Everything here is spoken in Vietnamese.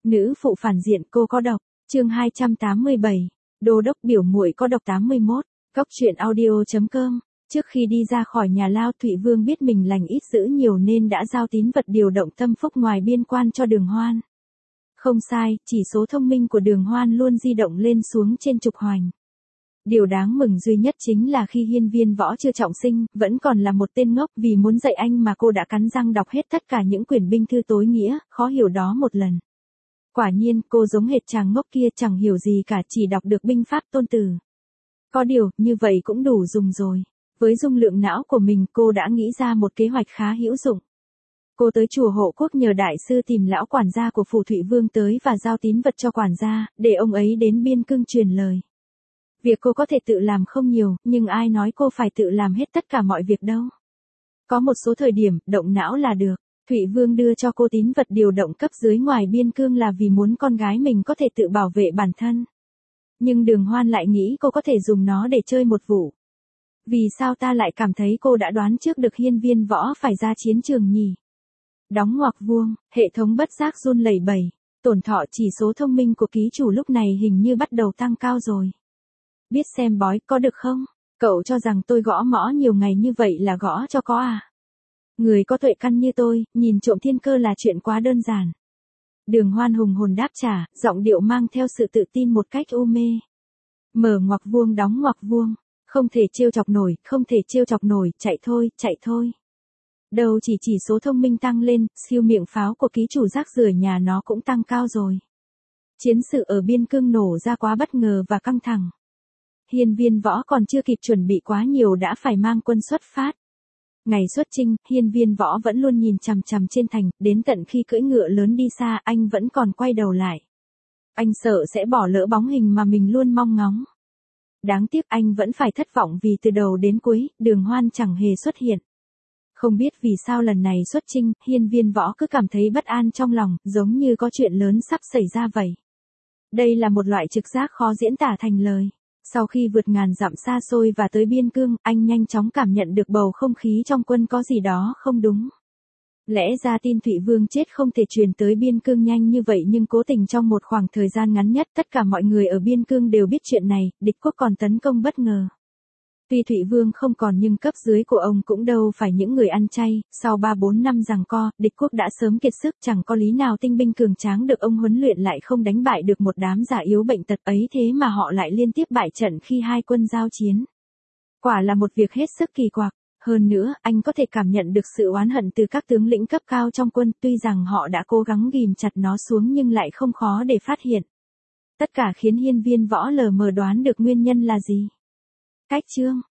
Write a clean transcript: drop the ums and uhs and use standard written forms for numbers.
Nữ phụ phản diện cô có độc. Chương 287. Đô đốc biểu muội có độc 81. Cốc truyện audio.com. Trước khi đi ra khỏi nhà Lao, Thụy Vương biết mình lành ít dữ nhiều nên đã giao tín vật điều động tâm phúc ngoài biên quan cho Đường Hoan. Không sai, chỉ số thông minh của Đường Hoan luôn di động lên xuống trên trục hoành. Điều đáng mừng duy nhất chính là khi Hiên Viên Võ chưa trọng sinh, vẫn còn là một tên ngốc, vì muốn dạy anh mà cô đã cắn răng đọc hết tất cả những quyển binh thư tối nghĩa, khó hiểu đó một lần. Quả nhiên, cô giống hệt chàng ngốc kia, chẳng hiểu gì cả, chỉ đọc được binh pháp tôn từ. Có điều, như vậy cũng đủ dùng rồi. Với dung lượng não của mình, cô đã nghĩ ra một kế hoạch khá hữu dụng. Cô tới chùa Hộ Quốc nhờ đại sư tìm lão quản gia của phủ Thụy Vương tới và giao tín vật cho quản gia, để ông ấy đến biên cương truyền lời. Việc cô có thể tự làm không nhiều, nhưng ai nói cô phải tự làm hết tất cả mọi việc đâu. Có một số thời điểm, động não là được. Thụy Vương đưa cho cô tín vật điều động cấp dưới ngoài biên cương là vì muốn con gái mình có thể tự bảo vệ bản thân. Nhưng Đường Hoan lại nghĩ cô có thể dùng nó để chơi một vụ. Vì sao ta lại cảm thấy cô đã đoán trước được Hiên Viên Võ phải ra chiến trường nhỉ? Đóng ngoặc vuông, hệ thống bất giác run lẩy bẩy. Tổn thọ chỉ số thông minh của ký chủ lúc này hình như bắt đầu tăng cao rồi. Biết xem bói có được không? Cậu cho rằng tôi gõ mõ nhiều ngày như vậy là gõ cho có à? Người có tuệ căn như tôi, nhìn trộm thiên cơ là chuyện quá đơn giản. Đường Hoan hùng hồn đáp trả, giọng điệu mang theo sự tự tin một cách u mê. Mở ngoặc vuông đóng ngoặc vuông. Không thể trêu chọc nổi, không thể trêu chọc nổi, chạy thôi, chạy thôi. Đâu chỉ số thông minh tăng lên, siêu miệng pháo của ký chủ rác rưởi nhà nó cũng tăng cao rồi. Chiến sự ở biên cương nổ ra quá bất ngờ và căng thẳng. Hiên Viên Võ còn chưa kịp chuẩn bị quá nhiều đã phải mang quân xuất phát. Ngày xuất chinh, Hiên Viên Võ vẫn luôn nhìn chằm chằm trên thành, đến tận khi cưỡi ngựa lớn đi xa, anh vẫn còn quay đầu lại. Anh sợ sẽ bỏ lỡ bóng hình mà mình luôn mong ngóng. Đáng tiếc anh vẫn phải thất vọng vì từ đầu đến cuối, Đường Hoan chẳng hề xuất hiện. Không biết vì sao lần này xuất chinh, Hiên Viên Võ cứ cảm thấy bất an trong lòng, giống như có chuyện lớn sắp xảy ra vậy. Đây là một loại trực giác khó diễn tả thành lời. Sau khi vượt ngàn dặm xa xôi và tới biên cương, anh nhanh chóng cảm nhận được bầu không khí trong quân có gì đó không đúng. Lẽ ra tin Thụy Vương chết không thể truyền tới biên cương nhanh như vậy, nhưng cố tình trong một khoảng thời gian ngắn nhất tất cả mọi người ở biên cương đều biết chuyện này, địch quốc còn tấn công bất ngờ. Tuy Thụy Vương không còn nhưng cấp dưới của ông cũng đâu phải những người ăn chay, sau 3-4 năm giằng co, địch quốc đã sớm kiệt sức, chẳng có lý nào tinh binh cường tráng được ông huấn luyện lại không đánh bại được một đám già yếu bệnh tật ấy, thế mà họ lại liên tiếp bại trận khi hai quân giao chiến. Quả là một việc hết sức kỳ quặc. Hơn nữa, anh có thể cảm nhận được sự oán hận từ các tướng lĩnh cấp cao trong quân, tuy rằng họ đã cố gắng ghìm chặt nó xuống nhưng lại không khó để phát hiện. Tất cả khiến Hiên Viên Võ lờ mờ đoán được nguyên nhân là gì. Cách chương.